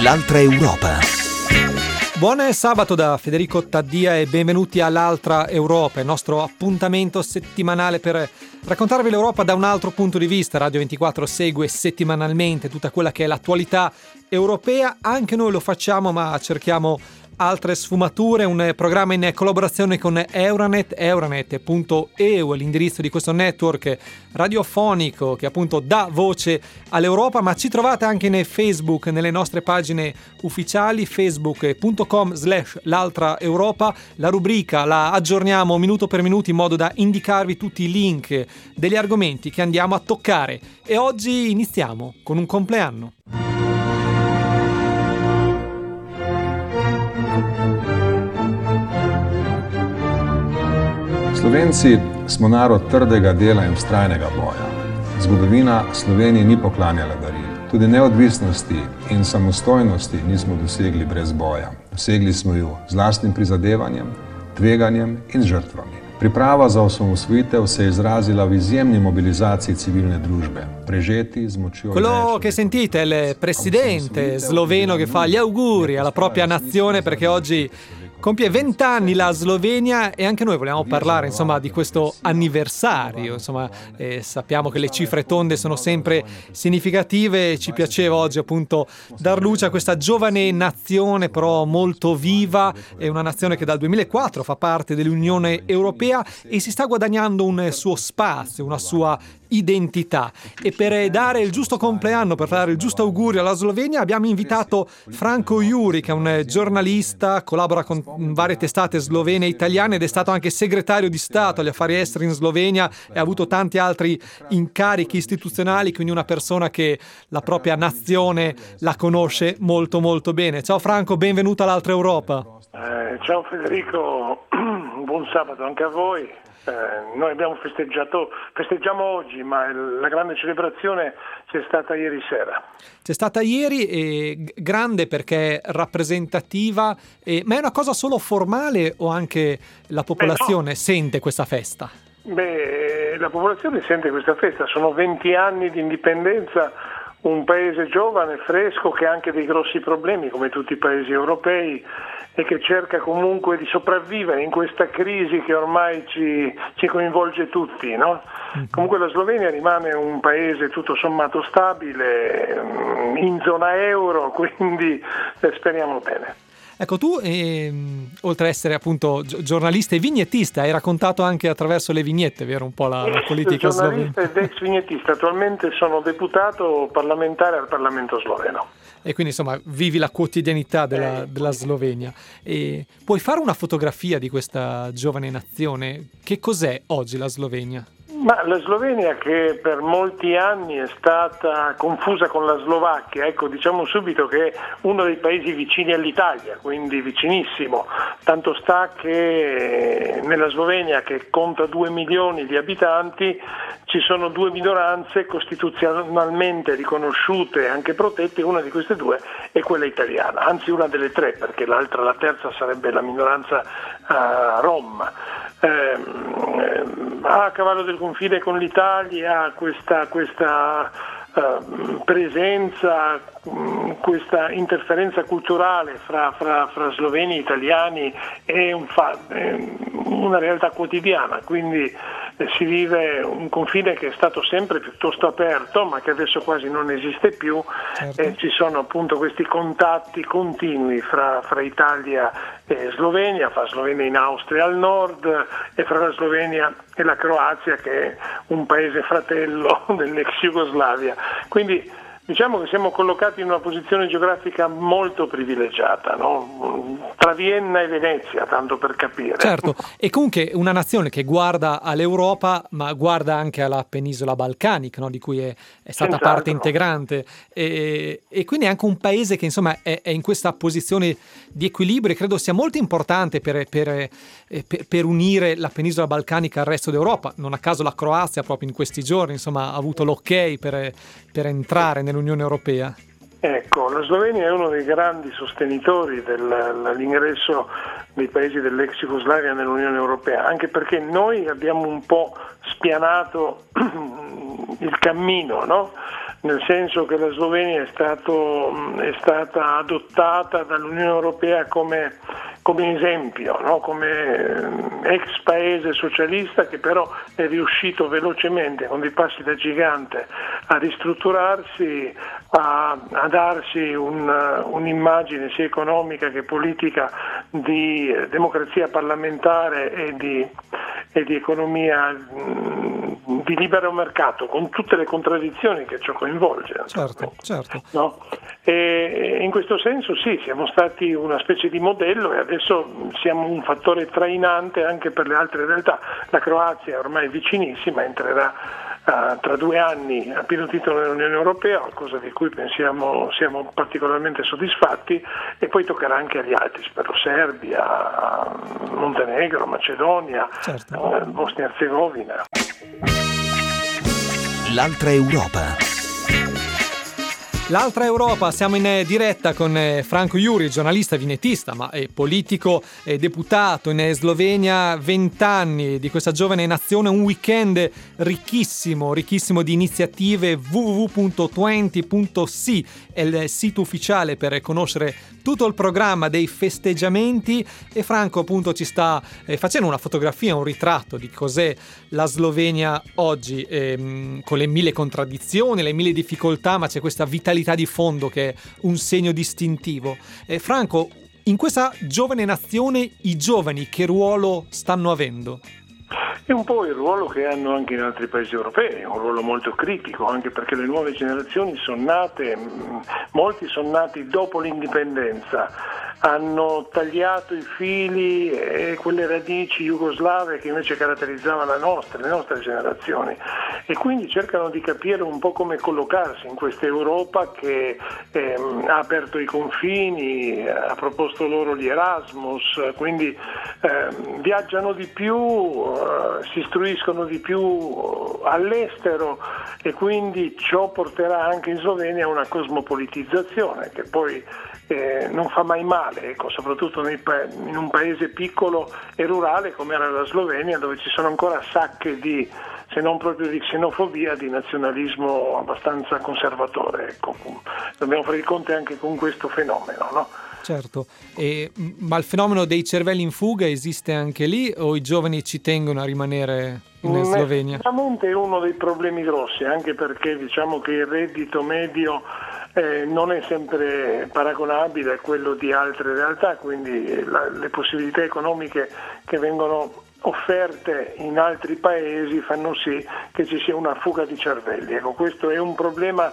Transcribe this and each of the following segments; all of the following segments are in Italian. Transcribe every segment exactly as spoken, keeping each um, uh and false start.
l'altra Europa. Buon sabato da Federico Taddia e benvenuti all'altra Europa, il nostro appuntamento settimanale per raccontarvi l'Europa da un altro punto di vista. Radio ventiquattro segue settimanalmente tutta quella che è l'attualità europea, anche noi lo facciamo, ma cerchiamo altre sfumature. Un programma in collaborazione con Euranet, euranet punto e u è l'indirizzo di questo network radiofonico che appunto dà voce all'Europa, ma ci trovate anche nei Facebook, nelle nostre pagine ufficiali, facebook punto com slash l'altra Europa. La rubrica la aggiorniamo minuto per minuto in modo da indicarvi tutti i link degli argomenti che andiamo a toccare, e oggi iniziamo con un compleanno. Slovenci smo narod trdega dela in vztrajnega boja. Zgodovina Sloveniji ni poklanjala daril. Tudi neodvisnosti in samostojnosti nismo dosegli brez boja. Dosegli smo jo z lastnim prizadevanjem, tveganjem in žrtvami. Priprava za osamosvojitev se je izrazila v izjemni mobilizaciji civilne družbe. Prežeti z močjo... Quello che sentite è il presidente sloveno che fa gli auguri alla propria nazione perché oggi compie vent'anni la Slovenia, e anche noi vogliamo parlare insomma di questo anniversario. Insomma, eh, sappiamo che le cifre tonde sono sempre significative. Ci piaceva oggi appunto dar luce a questa giovane nazione, però molto viva. È una nazione che dal duemilaquattro fa parte dell'Unione Europea e si sta guadagnando un suo spazio, una sua identità. E per dare il giusto compleanno, per dare il giusto augurio alla Slovenia, abbiamo invitato Franco Juri, che è un giornalista, collabora con varie testate slovene e italiane ed è stato anche segretario di Stato agli affari esteri in Slovenia e ha avuto tanti altri incarichi istituzionali, quindi una persona che la propria nazione la conosce molto molto bene. Ciao Franco, benvenuto all'altra Europa. Eh, ciao Federico, buon sabato anche a voi. Eh, noi abbiamo festeggiato, festeggiamo oggi, ma la grande celebrazione c'è stata ieri sera. C'è stata ieri, e grande perché rappresentativa, e, ma è una cosa solo formale o anche la popolazione Beh, no. sente questa festa? Beh, la popolazione sente questa festa, sono venti anni di indipendenza, un paese giovane, fresco, che ha anche dei grossi problemi come tutti i paesi europei e che cerca comunque di sopravvivere in questa crisi che ormai ci, ci coinvolge tutti, no? Mm-hmm. Comunque la Slovenia rimane un paese tutto sommato stabile, in zona euro, quindi speriamo bene. Ecco, tu, ehm, oltre ad essere appunto giornalista e vignettista, hai raccontato anche attraverso le vignette, vero? Un po' la, la politica slovena. Giornalista ed ex vignettista, attualmente sono deputato parlamentare al Parlamento sloveno. E quindi insomma vivi la quotidianità della, eh. della Slovenia. E puoi fare una fotografia di questa giovane nazione? Che cos'è oggi la Slovenia? Ma la Slovenia, che per molti anni è stata confusa con la Slovacchia, ecco, diciamo subito che è uno dei paesi vicini all'Italia, quindi vicinissimo, tanto sta che nella Slovenia, che conta due milioni di abitanti, ci sono due minoranze costituzionalmente riconosciute e anche protette. Una di queste due è quella italiana, anzi una delle tre, perché l'altra, la terza, sarebbe la minoranza uh, rom. Eh, a cavallo del confine con l'Italia, questa, questa uh, presenza, um, questa interferenza culturale fra, fra, fra sloveni e italiani è, un fa- è una realtà quotidiana, quindi eh, si vive un confine che è stato sempre piuttosto aperto, ma che adesso quasi non esiste più. Certo. E ci sono appunto questi contatti continui fra, fra Italia e Slovenia, fra Slovenia in Austria al nord e fra la Slovenia e la Croazia, che è un paese fratello dell'ex Jugoslavia. Quindi diciamo che siamo collocati in una posizione geografica molto privilegiata, no? Tra Vienna e Venezia, tanto per capire. Certo, e comunque una nazione che guarda all'Europa, ma guarda anche alla penisola balcanica, no? Di cui è, è stata Senz'altro. parte integrante, e, e quindi è anche un paese che insomma è, è in questa posizione di equilibrio, e credo sia molto importante per, per, per, per unire la penisola balcanica al resto d'Europa. Non a caso la Croazia proprio in questi giorni insomma ha avuto l'ok per, per entrare nell'Unione Europea. Ecco, la Slovenia è uno dei grandi sostenitori dell'ingresso dei paesi dell'ex Jugoslavia nell'Unione Europea, anche perché noi abbiamo un po' spianato il cammino, no? nel senso che la Slovenia è, stato, è stata adottata dall'Unione Europea come, come esempio, no? Come ex paese socialista che però è riuscito velocemente, con dei passi da gigante, a ristrutturarsi, a, a darsi un, un'immagine sia economica che politica di democrazia parlamentare e di, e di economia mh, di libero mercato, con tutte le contraddizioni che ciò coinvolge. Certo, certo. No? E in questo senso sì, siamo stati una specie di modello e adesso siamo un fattore trainante anche per le altre realtà. La Croazia è ormai vicinissima, entrerà uh, tra due anni a pieno titolo nell'Unione Europea, cosa di cui pensiamo siamo particolarmente soddisfatti, e poi toccherà anche agli altri, spero Serbia, Montenegro, Macedonia, certo. uh, Bosnia e Herzegovina. L'altra Europa. L'altra Europa, siamo in diretta con Franco Juri, giornalista vinettista ma è politico e deputato in Slovenia, vent'anni di questa giovane nazione, un weekend ricchissimo, ricchissimo di iniziative. w w w punto venti punto s i è il sito ufficiale per conoscere tutto il programma dei festeggiamenti, e Franco appunto ci sta eh, facendo una fotografia, un ritratto di cos'è la Slovenia oggi, ehm, con le mille contraddizioni, le mille difficoltà, ma c'è questa vitalità di fondo che è un segno distintivo. Eh, Franco, in questa giovane nazione i giovani che ruolo stanno avendo? È un po' il ruolo che hanno anche in altri paesi europei, un ruolo molto critico, anche perché le nuove generazioni sono nate, molti sono nati dopo l'indipendenza, hanno tagliato i fili e quelle radici jugoslave che invece caratterizzavano la nostra, le nostre generazioni, e quindi cercano di capire un po' come collocarsi in questa Europa che ehm, ha aperto i confini, ha proposto loro gli Erasmus, quindi ehm, viaggiano di più, eh, si istruiscono di più all'estero, e quindi ciò porterà anche in Slovenia a una cosmopolitizzazione che poi eh, non fa mai male, ecco, soprattutto nei pa- in un paese piccolo e rurale come era la Slovenia, dove ci sono ancora sacche di, se non proprio di xenofobia, di nazionalismo abbastanza conservatore. Ecco. Dobbiamo fare i conti anche con questo fenomeno, no? Certo, e, ma il fenomeno dei cervelli in fuga esiste anche lì, o i giovani ci tengono a rimanere in Slovenia? Sicuramente è uno dei problemi grossi, anche perché diciamo che il reddito medio eh, non è sempre paragonabile a quello di altre realtà, quindi la, le possibilità economiche che vengono offerte in altri paesi fanno sì che ci sia una fuga di cervelli. Ecco, questo è un problema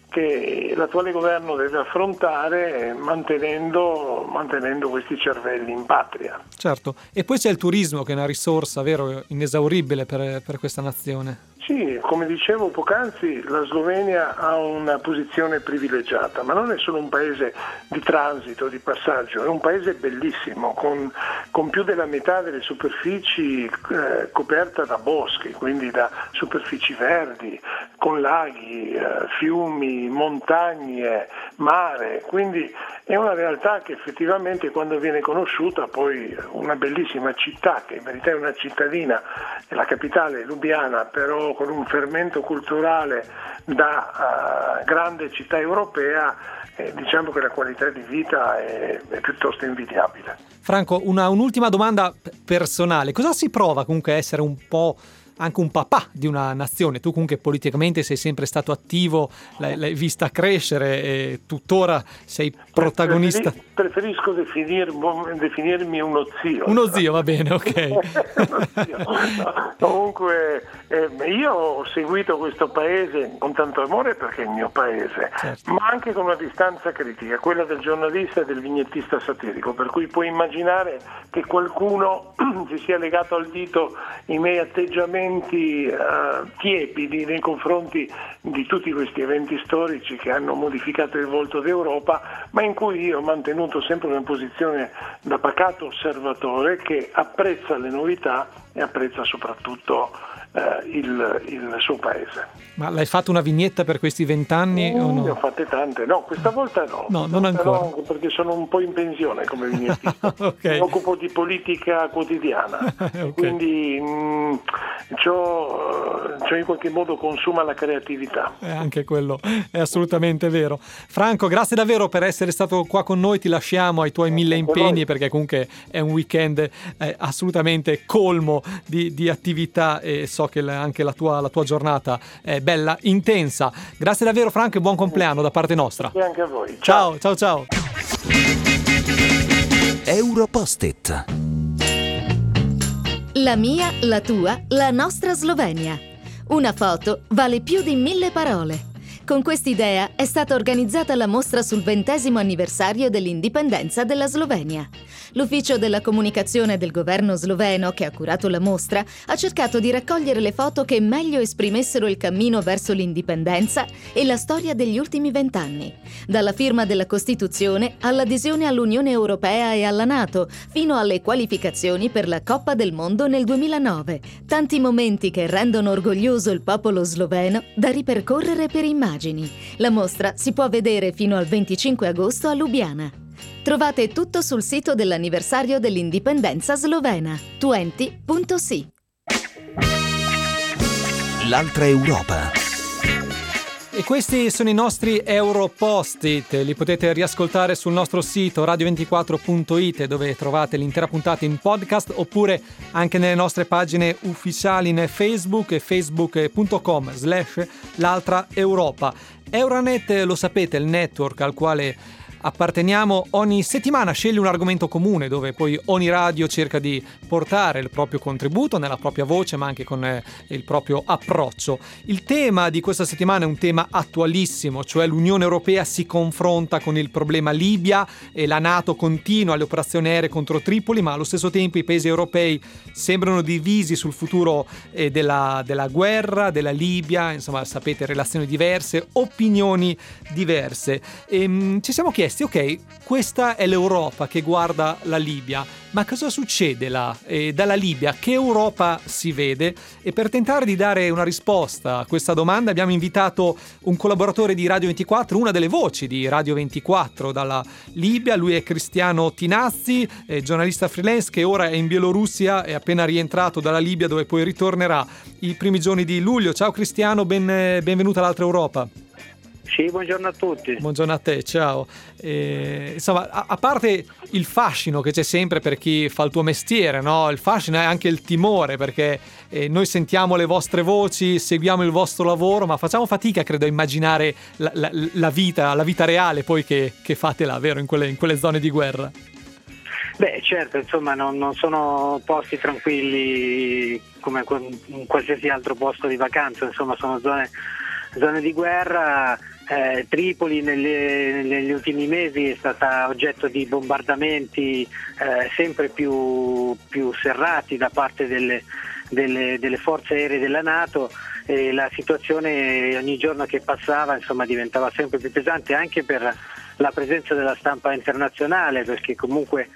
che l'attuale governo deve affrontare mantenendo, mantenendo questi cervelli in patria. Certo, e poi c'è il turismo che è una risorsa, vero, inesauribile per, per questa nazione. Sì, come dicevo poc'anzi, la Slovenia ha una posizione privilegiata, ma non è solo un paese di transito, di passaggio, è un paese bellissimo, con, con più della metà delle superfici eh, coperta da boschi, quindi da superfici verdi, con laghi, eh, fiumi, montagne, mare, quindi è una realtà che effettivamente quando viene conosciuta, poi una bellissima città, che in verità è una cittadina, è la capitale Lubiana, però con un fermento culturale da uh, grande città europea, eh, diciamo che la qualità di vita è, è piuttosto invidiabile. Franco, una, un'ultima domanda personale. Cosa si prova comunque a essere un po' anche un papà di una nazione? Tu comunque politicamente sei sempre stato attivo, l'hai, l'hai vista crescere e tuttora sei protagonista. Preferisco definir, definirmi uno zio. Uno zio, va bene, ok. Uno zio. No, comunque eh, io ho seguito questo paese con tanto amore perché è il mio paese, certo, ma anche con una distanza critica, quella del giornalista e del vignettista satirico, per cui puoi immaginare che qualcuno si sia legato al dito i miei atteggiamenti uh, tiepidi nei confronti di tutti questi eventi storici che hanno modificato il volto d'Europa, ma in cui io ho mantenuto sempre una posizione da pacato osservatore che apprezza le novità e apprezza soprattutto uh, eh, il, il suo paese. Ma l'hai fatto una vignetta per questi vent'anni? Mm, o no? Ne ho fatte tante, no, questa volta no. No, non ancora. No, perché sono un po' in pensione come vignettista. Okay. Mi occupo di politica quotidiana, Okay. quindi mh, ciò, ciò in qualche modo consuma la creatività. Eh, anche quello è assolutamente vero. Franco, grazie davvero per essere stato qua con noi, ti lasciamo ai tuoi mille impegni perché comunque è un weekend eh, assolutamente colmo di, di attività e so che la, anche la tua, la tua giornata è bella, intensa. Grazie davvero Franco e buon compleanno da parte nostra. E anche a voi. Ciao, ciao, ciao. Europost-it. La mia, la tua, la nostra Slovenia. Una foto vale più di mille parole. Con quest'idea è stata organizzata la mostra sul ventesimo anniversario dell'indipendenza della Slovenia. L'ufficio della comunicazione del governo sloveno, che ha curato la mostra, ha cercato di raccogliere le foto che meglio esprimessero il cammino verso l'indipendenza e la storia degli ultimi vent'anni. Dalla firma della Costituzione all'adesione all'Unione Europea e alla NATO, fino alle qualificazioni per la Coppa del Mondo nel duemilanove. Tanti momenti che rendono orgoglioso il popolo sloveno da ripercorrere per immagini. La mostra si può vedere fino al venticinque agosto a Lubiana. Trovate tutto sul sito dell'anniversario dell'indipendenza slovena, venti punto si. L'altra Europa. E questi sono i nostri Europost-it, li potete riascoltare sul nostro sito radio ventiquattro punto it dove trovate l'intera puntata in podcast oppure anche nelle nostre pagine ufficiali in Facebook e facebook punto com slash l'altra Europa. Euronet, lo sapete, è il network al quale apparteniamo. Ogni settimana sceglie un argomento comune dove poi ogni radio cerca di portare il proprio contributo nella propria voce ma anche con eh, il proprio approccio. Il tema di questa settimana è un tema attualissimo, cioè l'Unione Europea si confronta con il problema Libia e la NATO continua le operazioni aeree contro Tripoli, ma allo stesso tempo i paesi europei sembrano divisi sul futuro eh, della, della guerra, della Libia, insomma sapete, relazioni diverse, opinioni diverse. E, mh, ci siamo chiesti, ok, questa è l'Europa che guarda la Libia, ma cosa succede là? E dalla Libia che Europa si vede? E per tentare di dare una risposta a questa domanda abbiamo invitato un collaboratore di Radio ventiquattro, una delle voci di Radio ventiquattro dalla Libia. Lui è Cristiano Tinazzi, è giornalista freelance che ora è in Bielorussia, è appena rientrato dalla Libia dove poi ritornerà i primi giorni di luglio. Ciao Cristiano, ben, benvenuto all'altra Europa. Sì, buongiorno a tutti. Buongiorno a te, ciao. Eh, insomma, a, a parte il fascino che c'è sempre per chi fa il tuo mestiere, no? Il fascino è anche il timore, perché eh, noi sentiamo le vostre voci, seguiamo il vostro lavoro, ma facciamo fatica, credo, a immaginare la, la, la vita, la vita reale poi che, che fate là, vero? In quelle, in quelle zone di guerra. Beh, certo, insomma, non, non sono posti tranquilli come in qualsiasi altro posto di vacanza, insomma, sono zone, zone di guerra. Eh, Tripoli negli, negli ultimi mesi è stata oggetto di bombardamenti eh, sempre più, più serrati da parte delle, delle, delle forze aeree della NATO e la situazione ogni giorno che passava insomma diventava sempre più pesante anche per la presenza della stampa internazionale, perché comunque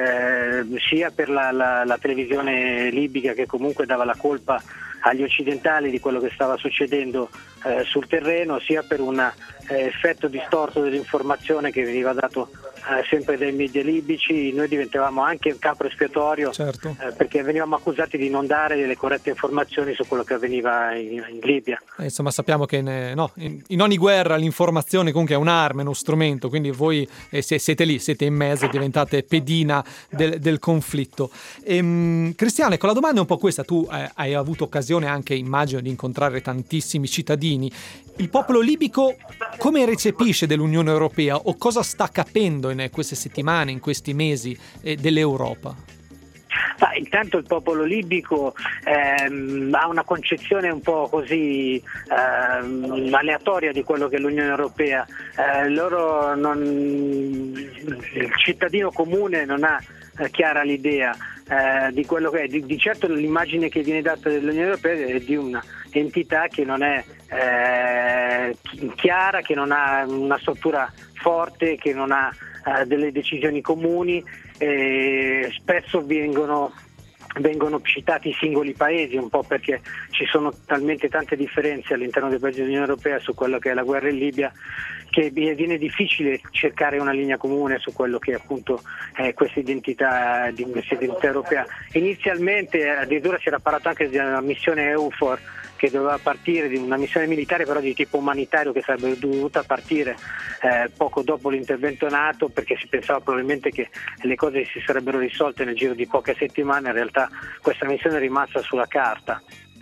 eh, sia per la, la, la televisione libica che comunque dava la colpa agli occidentali di quello che stava succedendo eh, sul terreno, sia per un eh, effetto distorto dell'informazione che veniva dato eh, sempre dai media libici. Noi diventavamo anche un capro espiatorio, certo. eh, perché venivamo accusati di non dare delle corrette informazioni su quello che avveniva in, in Libia. Eh, insomma sappiamo che in, no, in, in ogni guerra l'informazione comunque è un'arma, è uno strumento, quindi voi eh, se, siete lì, siete in mezzo, diventate pedina del, del conflitto. Ehm, Cristiano, ecco, la domanda è un po' questa, tu eh, hai avuto occasione anche, immagino, di incontrare tantissimi cittadini. Il popolo libico come recepisce dell'Unione Europea o cosa sta capendo in queste settimane, in questi mesi eh, dell'Europa? Ma intanto il popolo libico ehm, ha una concezione un po' così ehm, aleatoria di quello che è l'Unione Europea. Eh, loro non, il cittadino comune non ha eh, chiara l'idea eh, di quello che è. Di, di certo l'immagine che viene data dell'Unione Europea è di una entità che non è eh, chiara, che non ha una struttura forte, che non ha eh, delle decisioni comuni. Eh, spesso vengono vengono citati i singoli paesi, un po' perché ci sono talmente tante differenze all'interno dei paesi dell'Unione Europea su quello che è la guerra in Libia, che viene difficile cercare una linea comune su quello che appunto è questa identità, di questa identità europea. Inizialmente addirittura si era parlato anche di una missione EUFOR che doveva partire, di una missione militare però di tipo umanitario che sarebbe dovuta partire eh, poco dopo l'intervento NATO, perché si pensava probabilmente che le cose si sarebbero risolte nel giro di poche settimane. In realtà questa missione è rimasta sulla carta.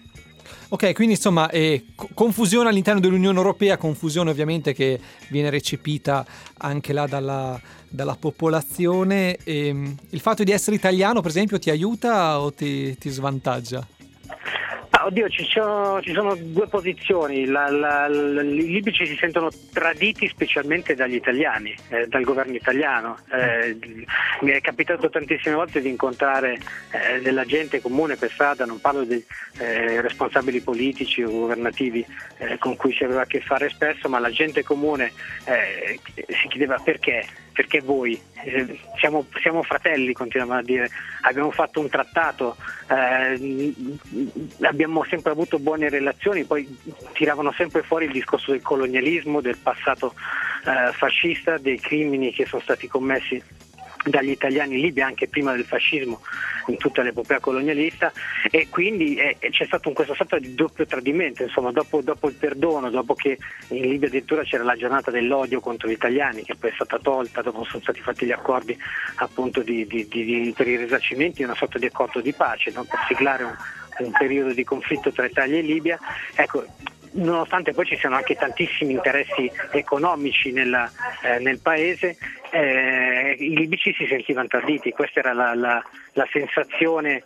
Ok, quindi insomma eh, confusione all'interno dell'Unione Europea, confusione ovviamente che viene recepita anche là dalla, dalla popolazione. E, il fatto di essere italiano per esempio ti aiuta o ti, ti svantaggia? Ah, oddio, ci sono, ci sono due posizioni. La, la, la, I libici si sentono traditi specialmente dagli italiani, eh, dal governo italiano. Eh, mi è capitato tantissime volte di incontrare eh, della gente comune per strada, non parlo di eh, responsabili politici o governativi eh, con cui si aveva a che fare spesso, ma la gente comune eh, si chiedeva perché. Perché voi eh, siamo, siamo fratelli, continuiamo a dire, abbiamo fatto un trattato, eh, abbiamo sempre avuto buone relazioni, poi tiravano sempre fuori il discorso del colonialismo, del passato eh, fascista, dei crimini che sono stati commessi dagli italiani in Libia anche prima del fascismo, in tutta l'epopea colonialista, e quindi eh, c'è stato un, questa sorta di doppio tradimento, insomma, dopo, dopo il perdono, dopo che in Libia addirittura c'era la giornata dell'odio contro gli italiani, che poi è stata tolta, dopo sono stati fatti gli accordi appunto di, di, di, di, per i risarcimenti, una sorta di accordo di pace, no? Per siglare un, un periodo di conflitto tra Italia e Libia. Ecco, nonostante poi ci siano anche tantissimi interessi economici nella, eh, nel paese, eh, i libici si sentivano traditi, questa era la, la, la sensazione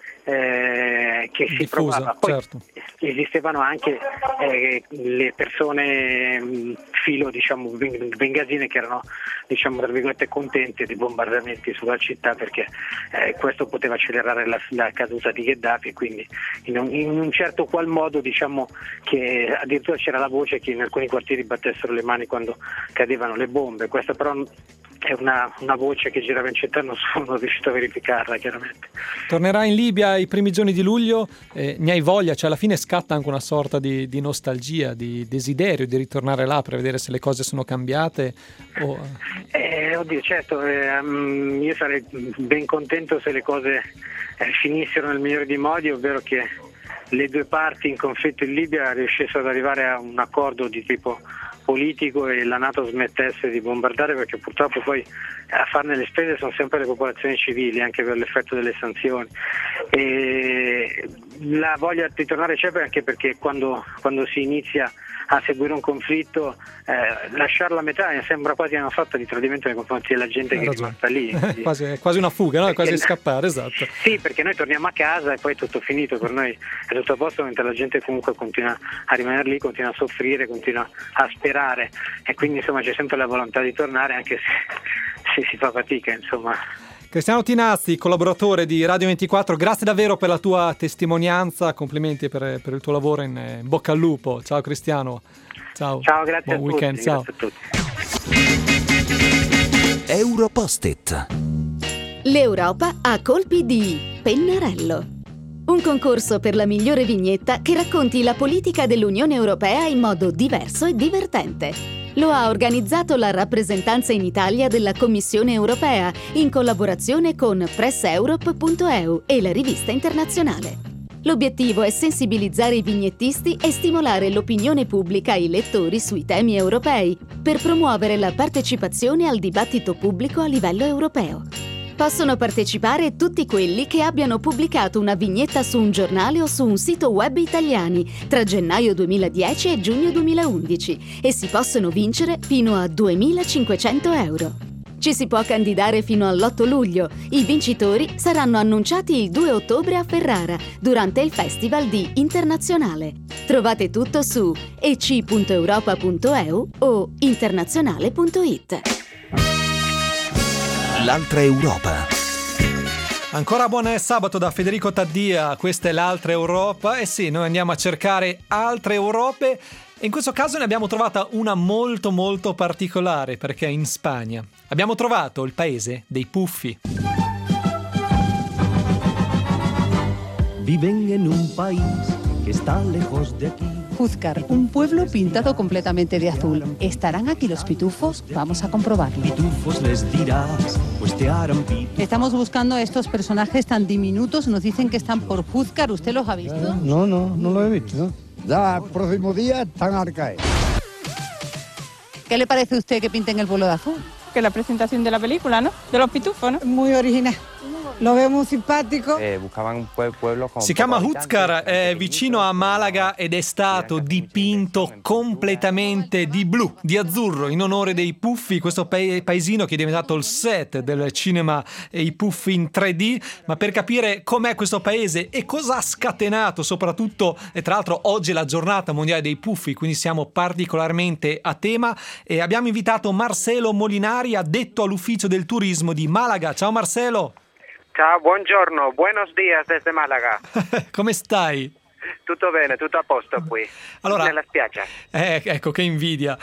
eh, che si diffusa, provava. Poi certo. Esistevano anche eh, le persone mh, filo diciamo bengasine che erano diciamo tra virgolette contente dei bombardamenti sulla città, perché eh, questo poteva accelerare la, la caduta di Gheddafi, e quindi in un, in un certo qual modo diciamo che addirittura c'era la voce che in alcuni quartieri battessero le mani quando cadevano le bombe. Questa però è una, una voce che girava in città, non sono riuscito a verificarla chiaramente. Tornerai in Libia i primi giorni di luglio, eh, ne hai voglia? Cioè alla fine scatta anche una sorta di, di nostalgia, di desiderio di ritornare là per vedere se le cose sono cambiate? O... Eh, oddio, certo, eh, um, io sarei ben contento se le cose eh, finissero nel migliore dei modi, ovvero che le due parti in conflitto in Libia riuscissero ad arrivare a un accordo di tipo politico e la NATO smettesse di bombardare, perché purtroppo poi a farne le spese sono sempre le popolazioni civili, anche per l'effetto delle sanzioni. E la voglia di tornare c'è anche perché quando, quando si inizia a seguire un conflitto, eh, lasciarla a metà sembra quasi una sorta di tradimento nei confronti della gente Hai che ragione. È rimasta lì. Quindi... quasi, è quasi una fuga, no? È quasi scappare, esatto. Sì, perché noi torniamo a casa e poi è tutto finito, per noi è tutto a posto, mentre la gente comunque continua a rimanere lì, continua a soffrire, continua a sperare, e quindi insomma c'è sempre la volontà di tornare, anche se, se si fa fatica, insomma. Cristiano Tinazzi, collaboratore di Radio ventiquattro, grazie davvero per la tua testimonianza, complimenti per, per il tuo lavoro, in, in bocca al lupo. Ciao Cristiano. Ciao, ciao, grazie, buon a, weekend, tutti, ciao. grazie a tutti. Europost-it. L'Europa a colpi di pennarello. Un concorso per la migliore vignetta che racconti la politica dell'Unione Europea in modo diverso e divertente. Lo ha organizzato la rappresentanza in Italia della Commissione Europea in collaborazione con press europe punto e u e la rivista internazionale. L'obiettivo è sensibilizzare i vignettisti e stimolare l'opinione pubblica e i lettori sui temi europei per promuovere la partecipazione al dibattito pubblico a livello europeo. Possono partecipare tutti quelli che abbiano pubblicato una vignetta su un giornale o su un sito web italiani tra gennaio duemiladieci e giugno duemilaundici e si possono vincere fino a duemilacinquecento euro. Ci si può candidare fino all'otto luglio. I vincitori saranno annunciati il due ottobre a Ferrara durante il Festival di Internazionale. Trovate tutto su e c punto europa punto e u o internazionale punto it. L'altra Europa. Ancora buon sabato da Federico Taddia, questa è l'altra Europa. E sì, noi andiamo a cercare altre Europe e in questo caso ne abbiamo trovata una molto molto particolare, perché in Spagna abbiamo trovato il paese dei puffi. viven en un país que está lejos de aquí. Júzcar, un pueblo pintado completamente de azul. ¿Estarán aquí los pitufos? Vamos a comprobarlo. Pitufos les dirás, pues te harán pitufos. Estamos buscando a estos personajes tan diminutos. Nos dicen que están por Júzcar. ¿Usted los ha visto? No, no, no lo he visto. ¿No? Ya el próximo día están a caer. ¿Qué le parece a usted que pinten el pueblo de azul? Que la presentación de la película, ¿no? De los pitufos, ¿no? Muy original. Lo veo muy simpatico. Eh, buscaban un pueblo con Si chiama Júzcar, è vicino a Malaga ed è stato dipinto completamente di blu, di azzurro, in onore dei Puffi, questo pa- paesino che è diventato il set del cinema e i Puffi in tre D. Ma per capire com'è questo paese e cosa ha scatenato, soprattutto, e tra l'altro oggi è la giornata mondiale dei Puffi, quindi siamo particolarmente a tema, e abbiamo invitato Marcelo Molinari, addetto all'ufficio del turismo di Malaga. Ciao Marcelo! Ciao, buongiorno, buenos días desde Malaga. Come stai? Tutto bene, tutto a posto qui, allora, nella spiaggia. Eh, ecco, che invidia.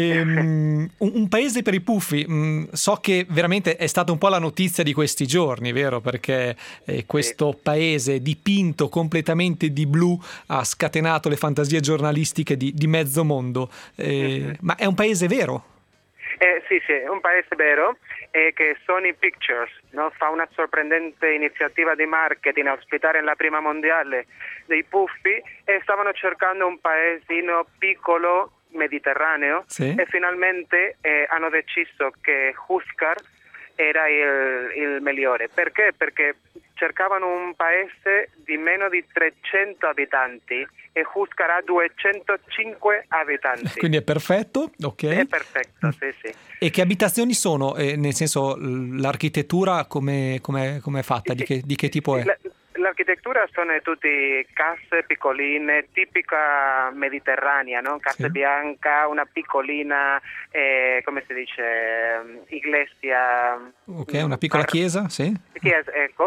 Ehm, un, un paese per i Puffi, mm, so che veramente è stata un po' la notizia di questi giorni, vero? Perché eh, questo sì. paese dipinto completamente di blu ha scatenato le fantasie giornalistiche di, di mezzo mondo. Eh, mm-hmm. Ma è un paese vero? Eh, sì, sì, è un paese vero, e che Sony Pictures, no, fa una sorprendente iniziativa di marketing a ospitare la prima mondiale dei Puffi, e stavano cercando un paesino piccolo mediterraneo, sì. e finalmente eh, hanno deciso che Júzcar era il, il migliore. Perché? Perché cercavano un paese di meno di trecento abitanti e Júzcar ha duecentocinque abitanti. Quindi è perfetto, ok. È perfetto, sì, sì. E che abitazioni sono? Eh, nel senso, l'architettura come è fatta? Di che, di che tipo è? La, l'architettura sono tutte case piccoline, tipica mediterranea, no? Casa sì. bianca, una piccolina, eh, come si dice, iglesia. Ok, una piccola par- chiesa, sì. Chiesa, ecco.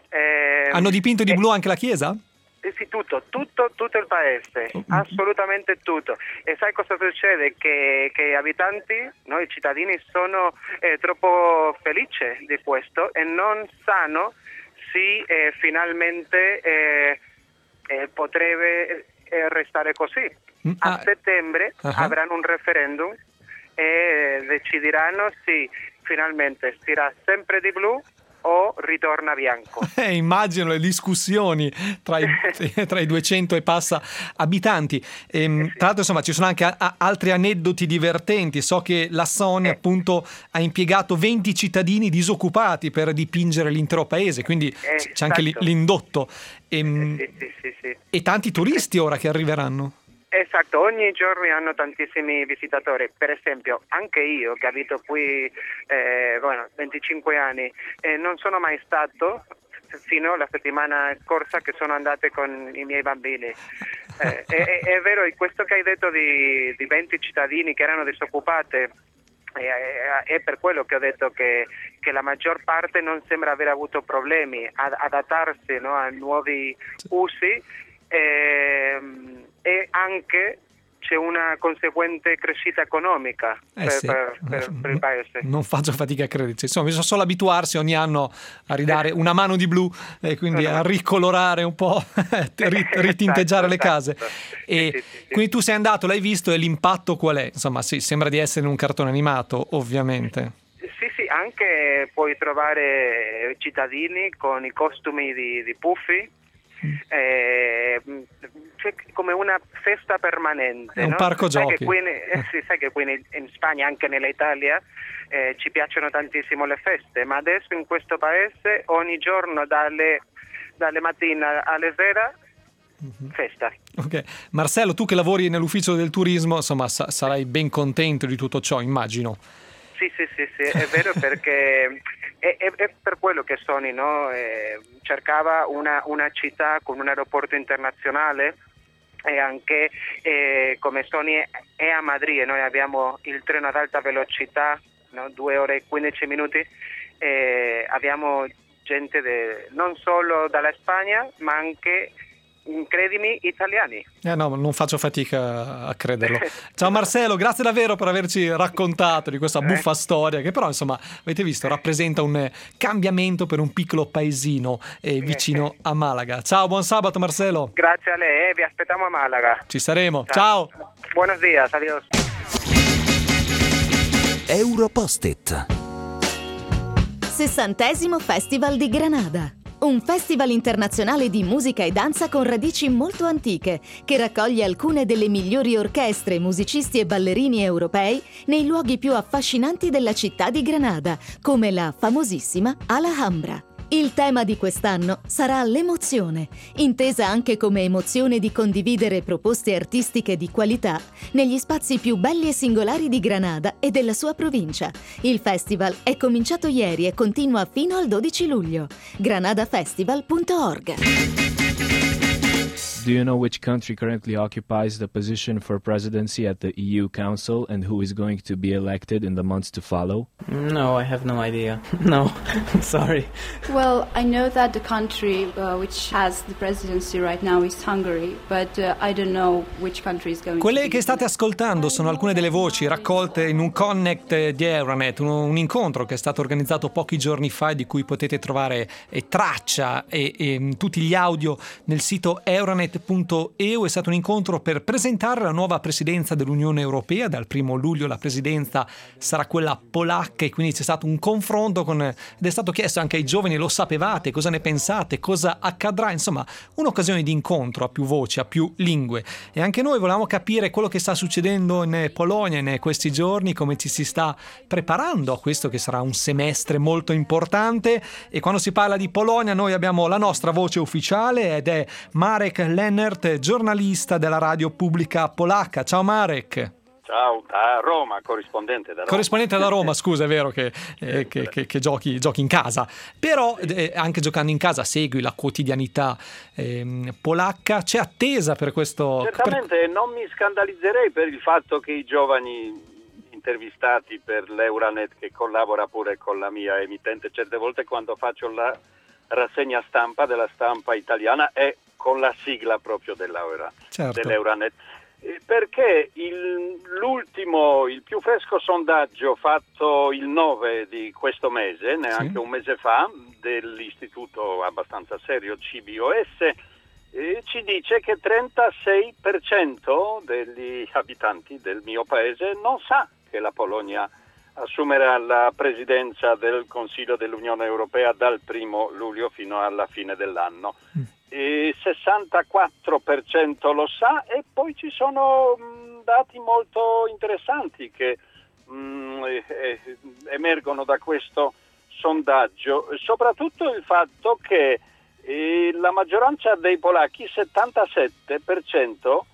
Eh, Hanno dipinto di eh, blu anche la chiesa? Sì, tutto, tutto, tutto il paese, assolutamente tutto. E sai cosa succede? Che, che gli abitanti, no, i cittadini sono eh, troppo felici di questo e non sanno se eh, finalmente eh, eh, potrebbe eh, restare così. A ah, settembre uh-huh. avranno un referendum e decideranno se finalmente sarà sempre di blu o ritorna bianco. Eh, immagino le discussioni tra i, tra i duecento e passa abitanti. Ehm, eh sì. Tra l'altro, insomma, ci sono anche a- altri aneddoti divertenti. So che la Sony eh. appunto ha impiegato venti cittadini disoccupati per dipingere l'intero paese, quindi eh, c- c'è anche esatto. l'indotto. Ehm, eh, sì, sì, sì, sì. E tanti turisti ora che arriveranno. Esatto, ogni giorno hanno tantissimi visitatori. Per esempio, anche io che abito qui eh, bueno, venticinque anni, eh, non sono mai stato fino alla settimana scorsa che sono andate con i miei bambini. Eh, è, è vero, questo che hai detto di, di venti cittadini che erano disoccupati, eh, è per quello che ho detto che, che la maggior parte non sembra aver avuto problemi ad adattarsi, no, a nuovi usi. Eh, e anche c'è una conseguente crescita economica eh per, sì. per, per, per il paese. Non faccio fatica a crederci, insomma bisogna solo abituarsi ogni anno a ridare una mano di blu e quindi a ricolorare un po', ritinteggiare esatto, le case. Esatto. E sì, sì, sì, quindi tu sei andato, l'hai visto e l'impatto qual è? Insomma sì, sembra di essere in un cartone animato, ovviamente. Sì, sì, anche puoi trovare cittadini con i costumi di, di Puffi. Eh, c'è come una festa permanente, è un no? parco sai giochi che qui, eh, sì, sai che qui in, in Spagna, anche nell'Italia, eh, ci piacciono tantissimo le feste, ma adesso in questo paese ogni giorno dalle, dalle mattine alle sera mm-hmm. festa. Ok, Marcello, tu che lavori nell'ufficio del turismo, insomma sa- sarai ben contento di tutto ciò, immagino. Sì, sì, sì, sì, è vero perché è, è, è per quello che Sony, no, eh, cercava una, una città con un aeroporto internazionale e anche eh, come Sony è, è a Madrid, noi abbiamo il treno ad alta velocità, no, due ore e quindici minuti, eh, abbiamo gente de, non solo dalla Spagna ma anche credimi, italiani. Eh no, non faccio fatica a crederlo. Ciao Marcello, grazie davvero per averci raccontato di questa buffa eh. storia che però, insomma, avete visto, rappresenta un cambiamento per un piccolo paesino eh, vicino a Malaga. Ciao, buon sabato Marcello. Grazie a lei, eh, vi aspettiamo a Malaga. Ci saremo, ciao. ciao. Buenos días, adiós. Europost-it. sessantesimo Festival di Granada. Un festival internazionale di musica e danza con radici molto antiche, che raccoglie alcune delle migliori orchestre, musicisti e ballerini europei nei luoghi più affascinanti della città di Granada, come la famosissima Alhambra. Il tema di quest'anno sarà l'emozione, intesa anche come emozione di condividere proposte artistiche di qualità negli spazi più belli e singolari di Granada e della sua provincia. Il festival è cominciato ieri e continua fino al dodici luglio. granada festival punto org. Do you know which country currently occupies the position for presidency at the E U Council and who is going to be elected in the months to follow? No, I have no idea. No, I'm sorry. Well, I know that the country uh, which has the presidency right now is Hungary, but uh, I don't know which country is going Quelle to be. che state ascoltando sono alcune delle voci raccolte in un Connect di Euranet, un, un incontro che è stato organizzato pochi giorni fa e di cui potete trovare eh, traccia e, e tutti gli audio nel sito euranet punto e u. È stato un incontro per presentare la nuova presidenza dell'Unione Europea. Dal primo luglio la presidenza sarà quella polacca e quindi c'è stato un confronto con, ed è stato chiesto anche ai giovani: lo sapevate, cosa ne pensate, cosa accadrà? Insomma, un'occasione di incontro a più voci, a più lingue. E anche noi volevamo capire quello che sta succedendo in Polonia in questi giorni, come ci si sta preparando a questo che sarà un semestre molto importante. E quando si parla di Polonia noi abbiamo la nostra voce ufficiale ed è Marek Lennert, giornalista della radio pubblica polacca. Ciao Marek. Ciao, da Roma, corrispondente da Roma. Corrispondente da Roma, scusa, è vero che, eh, che, che, che giochi, giochi in casa, però eh, anche giocando in casa segui la quotidianità eh, polacca. C'è attesa per questo? Certamente per... non mi scandalizzerei per il fatto che i giovani intervistati per l'Euranet, che collabora pure con la mia emittente certe volte quando faccio la rassegna stampa della stampa italiana, è con la sigla proprio dell'Eura, certo. dell'Euranet, perché il, l'ultimo, il più fresco sondaggio fatto il nove di questo mese, neanche sì. un mese fa, dell'istituto abbastanza serio C B O S, eh, ci dice che trentasei per cento degli abitanti del mio paese non sa che la Polonia assumerà la presidenza del Consiglio dell'Unione Europea dal primo luglio fino alla fine dell'anno. Mm. Il sessantaquattro per cento lo sa, e poi ci sono mh, dati molto interessanti che mh, eh, emergono da questo sondaggio, soprattutto il fatto che eh, la maggioranza dei polacchi, settantasette per cento,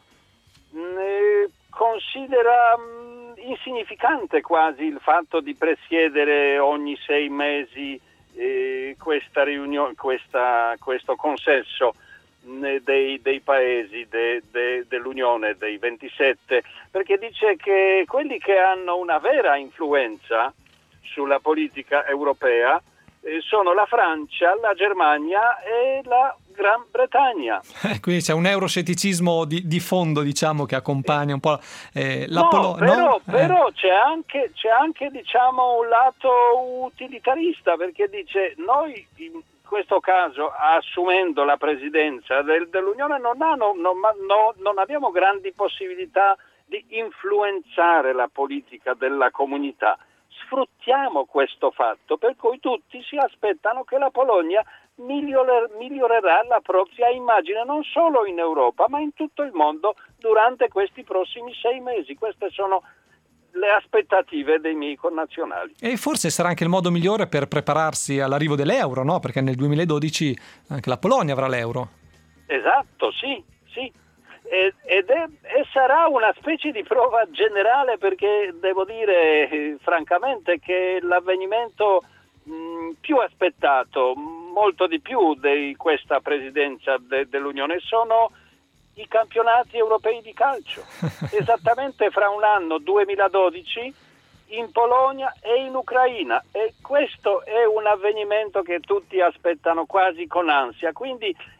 mh, considera mh, insignificante quasi il fatto di presiedere ogni sei mesi Eh, questa riunione, questa, questo consesso eh, dei, dei paesi de, de, dell'Unione, dei ventisette, perché dice che quelli che hanno una vera influenza sulla politica europea eh, sono la Francia, la Germania e la Gran Bretagna. Eh, quindi c'è un euroscetticismo di, di fondo, diciamo, che accompagna un po' eh, la no, Polonia. Però, no? però eh. c'è anche, c'è anche diciamo, un lato utilitarista, perché dice: noi in questo caso, assumendo la presidenza del, dell'Unione, non, ha, non, non, no, non abbiamo grandi possibilità di influenzare la politica della comunità. Sfruttiamo questo fatto, per cui tutti si aspettano che la Polonia migliorer- migliorerà la propria immagine non solo in Europa ma in tutto il mondo durante questi prossimi sei mesi. Queste sono le aspettative dei miei connazionali. E forse sarà anche il modo migliore per prepararsi all'arrivo dell'euro, no? Perché nel duemiladodici anche la Polonia avrà l'euro. Esatto, sì, sì. Ed è, e sarà una specie di prova generale, perché devo dire eh, francamente che l'avvenimento mh, più aspettato, molto di più di questa presidenza de, dell'Unione, sono i campionati europei di calcio. Esattamente fra un anno, duemiladodici, in Polonia e in Ucraina, e questo è un avvenimento che tutti aspettano quasi con ansia, quindi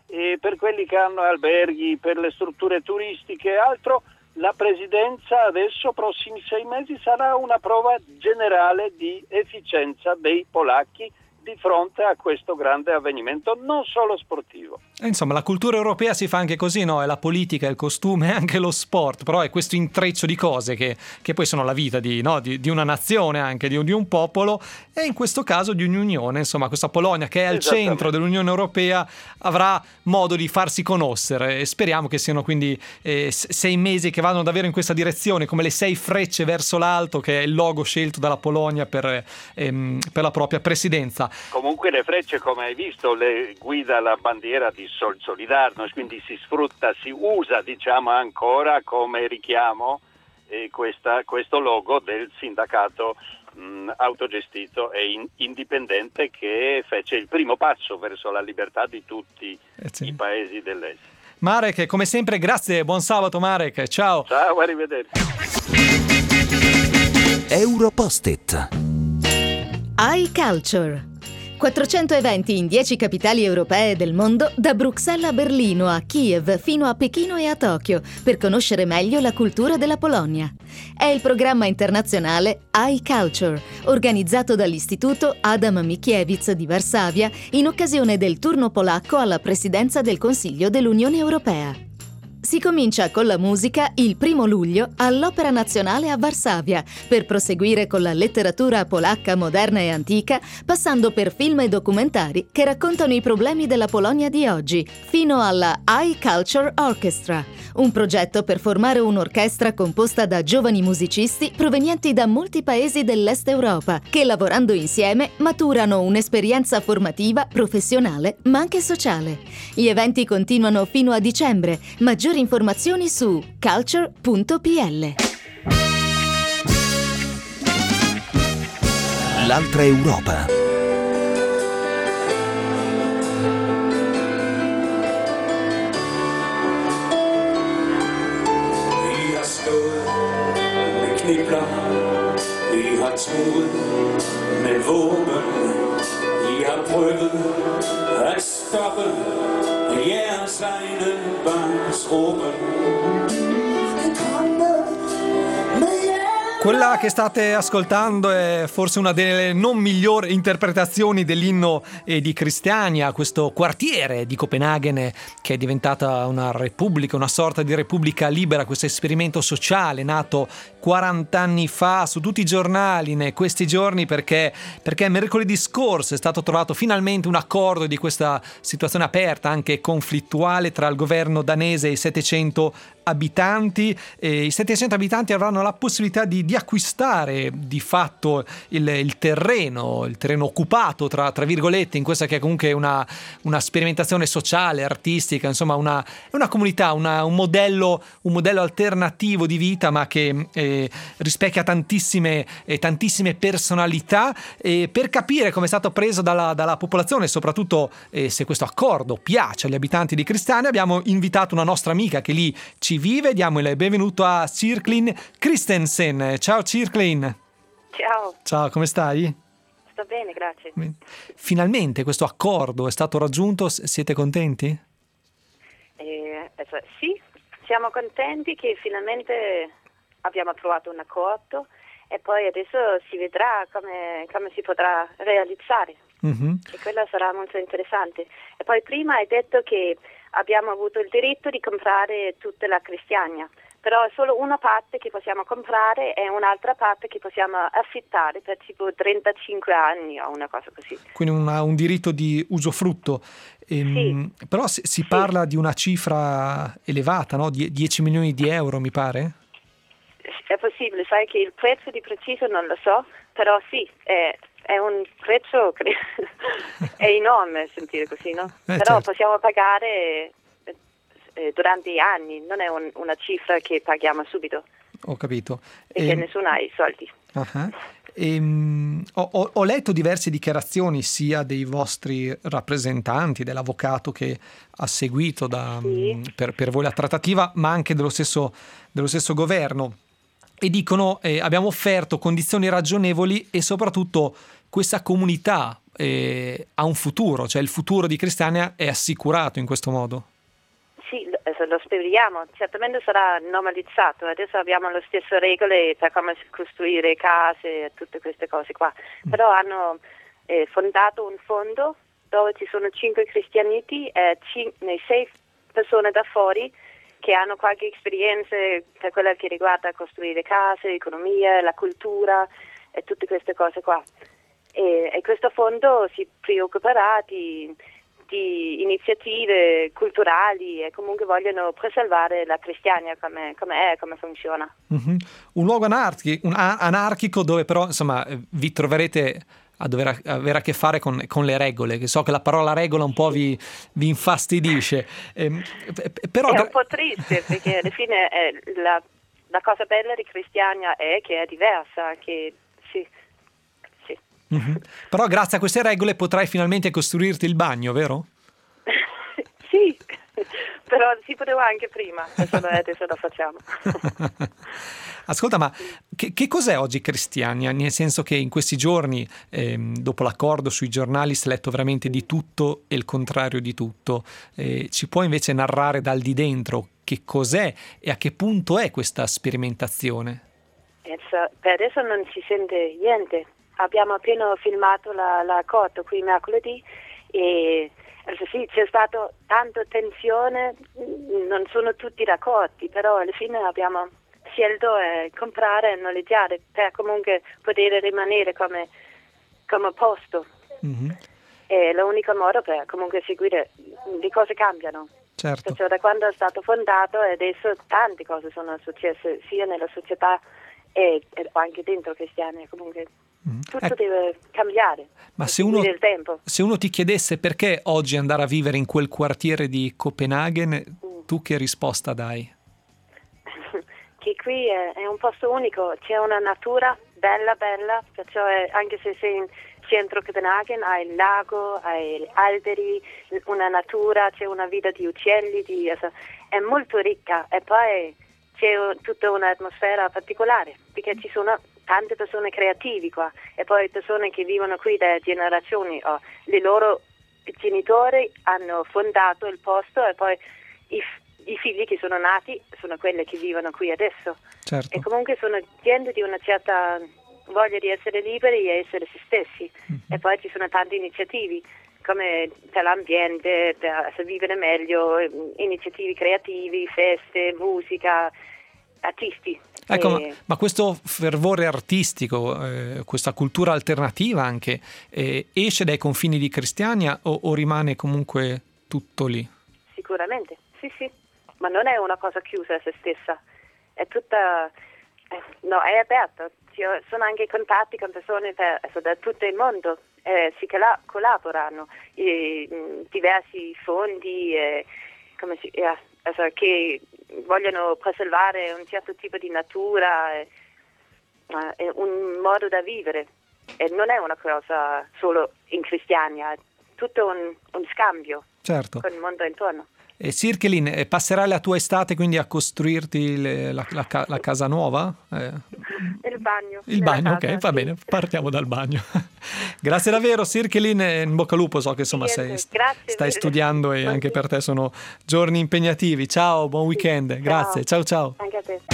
e per quelli che hanno alberghi, per le strutture turistiche e altro. La presidenza adesso, prossimi sei mesi, sarà una prova generale di efficienza dei polacchi di fronte a questo grande avvenimento, non solo sportivo. Insomma, la cultura europea si fa anche così, no? È la politica, il costume e anche lo sport, però è questo intreccio di cose che, che poi sono la vita di, no? di, di una nazione, anche di, di un popolo, e in questo caso di un'unione. Insomma, questa Polonia che è al centro dell'Unione Europea avrà modo di farsi conoscere, e speriamo che siano quindi eh, sei mesi che vanno davvero in questa direzione, come le sei frecce verso l'alto, che è il logo scelto dalla Polonia per, ehm, per la propria presidenza. Comunque le frecce, come hai visto, le guida la bandiera di Sol Solidarność, quindi si sfrutta, si usa diciamo ancora come richiamo eh, questa, questo logo del sindacato mh, autogestito e in, indipendente, che fece il primo passo verso la libertà di tutti eh sì. i paesi dell'Est. Marek, come sempre grazie, buon sabato Marek, ciao. Ciao, arrivederci. Europost-it. iCulture. quattrocento eventi in dieci capitali europee del mondo, da Bruxelles a Berlino, a Kiev, fino a Pechino e a Tokyo, per conoscere meglio la cultura della Polonia. È il programma internazionale iCulture, organizzato dall'Istituto Adam Mickiewicz di Varsavia, in occasione del turno polacco alla presidenza del Consiglio dell'Unione Europea. Si comincia con la musica il primo luglio all'Opera Nazionale a Varsavia, per proseguire con la letteratura polacca moderna e antica, passando per film e documentari che raccontano i problemi della Polonia di oggi, fino alla iCulture Orchestra, un progetto per formare un'orchestra composta da giovani musicisti provenienti da molti paesi dell'Est Europa, che lavorando insieme maturano un'esperienza formativa, professionale, ma anche sociale. Gli eventi continuano fino a dicembre. Maggiori informazioni su culture punto p l. L'altra Europa. Vi har stået med knibler, vi har truet med våben, vi har prøvet at stoppe jeres egne børns råben. Quella che state ascoltando è forse una delle non migliori interpretazioni dell'inno eh, di Kristiania, questo quartiere di Copenaghen che è diventata una repubblica, una sorta di repubblica libera, questo esperimento sociale nato quaranta anni fa su tutti i giornali in questi giorni, perché, perché mercoledì scorso è stato trovato finalmente un accordo di questa situazione aperta, anche conflittuale, tra il governo danese e i settecento abitanti. E i settecento abitanti avranno la possibilità di, di acquistare di fatto il, il terreno, il terreno occupato tra, tra virgolette, in questa che è comunque una, una sperimentazione sociale, artistica, insomma una, una comunità, una, un modello un modello alternativo di vita, ma che eh, rispecchia tantissime, eh, tantissime personalità, eh, per capire come è stato preso dalla, dalla popolazione, soprattutto eh, se questo accordo piace agli abitanti di Kristiania. Abbiamo invitato una nostra amica che lì ci vive, diamo il benvenuto a Sirklin Christensen. Ciao Sirklin. Ciao. Ciao, come stai? Sto bene, grazie. Finalmente questo accordo è stato raggiunto, siete contenti? Eh, sì, siamo contenti che finalmente abbiamo trovato un accordo e poi adesso si vedrà come, come si potrà realizzare. Mm-hmm. E quello sarà molto interessante. E poi prima hai detto che abbiamo avuto il diritto di comprare tutta la Kristiania, però è solo una parte che possiamo comprare e un'altra parte che possiamo affittare per tipo trentacinque anni o una cosa così. Quindi una, un diritto di usufrutto. Ehm, sì. Però si, si sì. parla di una cifra elevata, no? Die- dieci milioni di euro, mi pare? È possibile, sai che il prezzo di preciso non lo so, però sì, è, è un prezzo che è enorme sentire così, no? Eh, però certo. possiamo pagare eh, durante gli anni, non è un, una cifra che paghiamo subito. Ho capito. Perché e... nessuno ha i soldi. Uh-huh. E, ho, ho letto diverse dichiarazioni sia dei vostri rappresentanti, dell'avvocato che ha seguito da, sì. per, per voi la trattativa, ma anche dello stesso, dello stesso governo. E dicono eh, abbiamo offerto condizioni ragionevoli e soprattutto questa comunità eh, ha un futuro, cioè il futuro di Cristiania è assicurato in questo modo. Sì, lo speriamo, certamente sarà normalizzato. Adesso abbiamo le stesse regole per come costruire case e tutte queste cose qua, però hanno eh, fondato un fondo dove ci sono cinque cristianiti e cin- sei persone da fuori che hanno qualche esperienza per quella che riguarda costruire case, economia, la cultura e tutte queste cose qua. E, e questo fondo si preoccuperà di, di iniziative culturali e comunque vogliono preservare la Cristiania come, come è, come funziona. Mm-hmm. Un luogo anarchico, un a- anarchico dove però insomma vi troverete a dover avere a che fare con, con le regole, che so che la parola regola un po' vi, vi infastidisce. Eh, però... È un po' triste perché alla fine è la, la cosa bella di Cristiania è che è diversa, che sì, sì. Mm-hmm. Però grazie a queste regole potrai finalmente costruirti il bagno, vero? Sì, però si poteva anche prima, adesso, adesso lo facciamo. Ascolta, ma che, che cos'è oggi Cristiania? Nel senso che in questi giorni, ehm, dopo l'accordo sui giornali, si è letto veramente di tutto e il contrario di tutto. Eh, ci puoi invece narrare dal di dentro che cos'è e a che punto è questa sperimentazione? Adesso, per adesso non si sente niente. Abbiamo appena filmato la, la cotta qui mercoledì e sì, c'è stata tanta tensione, non sono tutti d'accordo, però alla fine abbiamo scelto eh, comprare e noleggiare per comunque poter rimanere come, come posto. Mm-hmm. È l'unico modo per comunque seguire, le cose cambiano. Certo. Perciò da quando è stato fondato adesso tante cose sono successe sia nella società e, e anche dentro Cristiania, comunque mm. tutto eh. deve cambiare. Ma se uno, il tempo. se uno ti chiedesse perché oggi andare a vivere in quel quartiere di Copenaghen, mm. tu che risposta dai? Che qui è, è un posto unico, c'è una natura bella bella, perciò è, anche se sei in centro Copenaghen hai il lago, hai alberi, una natura, c'è una vita di uccelli, di, è molto ricca e poi c'è tutta un'atmosfera particolare perché ci sono tante persone creativi qua e poi persone che vivono qui da generazioni, oh, i loro genitori hanno fondato il posto e poi i I figli che sono nati sono quelli che vivono qui adesso. Certo. E comunque sono gente di una certa voglia di essere liberi e essere se stessi. Mm-hmm. E poi ci sono tante iniziative come per l'ambiente, per, per vivere meglio, iniziative creativi, feste, musica, artisti. Ecco, e... ma, ma questo fervore artistico, eh, questa cultura alternativa anche, eh, esce dai confini di Cristiania o, o rimane comunque tutto lì? Sicuramente, sì sì. Ma non è una cosa chiusa a se stessa, è tutta, eh, no, è aperta. Io sono anche in contatti con persone per, also, da tutto il mondo, eh, si colla- collaborano, eh, diversi fondi eh, come si, eh, also, che vogliono preservare un certo tipo di natura, eh, eh, un modo da vivere. E non è una cosa solo in Cristiania, è tutto un, un scambio certo. con il mondo intorno. E Sirkelin, passerai la tua estate quindi a costruirti le, la, la, la casa nuova? Eh. Il bagno. Il bagno, casa, ok, va sì. bene, partiamo dal bagno. Grazie davvero Sirkelin, in bocca al lupo, so che insomma sei, stai studiando e anche per te sono giorni impegnativi. Ciao, buon weekend, ciao. Grazie, ciao ciao. Anche a te.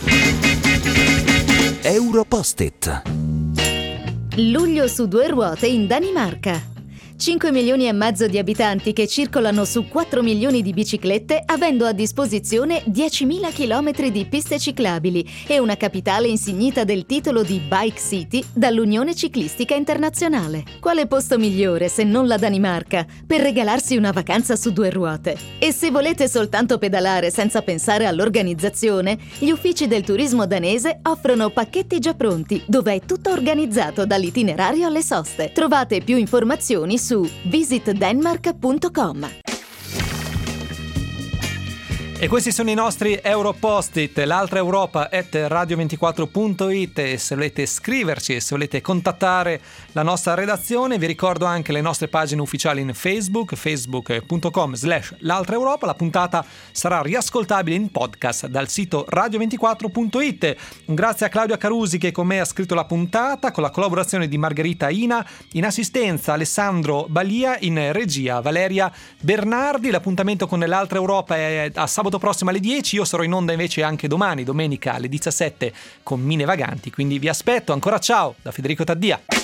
Europost-it. Luglio su due ruote in Danimarca. cinque milioni e mezzo di abitanti che circolano su quattro milioni di biciclette, avendo a disposizione diecimila chilometri di piste ciclabili e una capitale insignita del titolo di Bike City dall'Unione Ciclistica Internazionale. Quale posto migliore se non la Danimarca per regalarsi una vacanza su due ruote? E se volete soltanto pedalare senza pensare all'organizzazione, gli uffici del turismo danese offrono pacchetti già pronti, dove è tutto organizzato dall'itinerario alle soste. Trovate più informazioni su visit denmark punto com. E questi sono i nostri Europost-it, l'altra Europa at radio ventiquattro punto it. E se volete scriverci e se volete contattare la nostra redazione, vi ricordo anche le nostre pagine ufficiali in Facebook, facebook punto com slash l'altra Europa. La puntata sarà riascoltabile in podcast dal sito radio ventiquattro punto it. Un grazie a Claudia Carusi che con me ha scritto la puntata, con la collaborazione di Margherita Ina, in assistenza Alessandro Balia, in regia Valeria Bernardi. L'appuntamento con l'altra Europa è a sabato prossimo alle dieci. Io sarò in onda invece anche domani, domenica alle diciassette, con Mine Vaganti, quindi vi aspetto. Ancora ciao da Federico Taddia.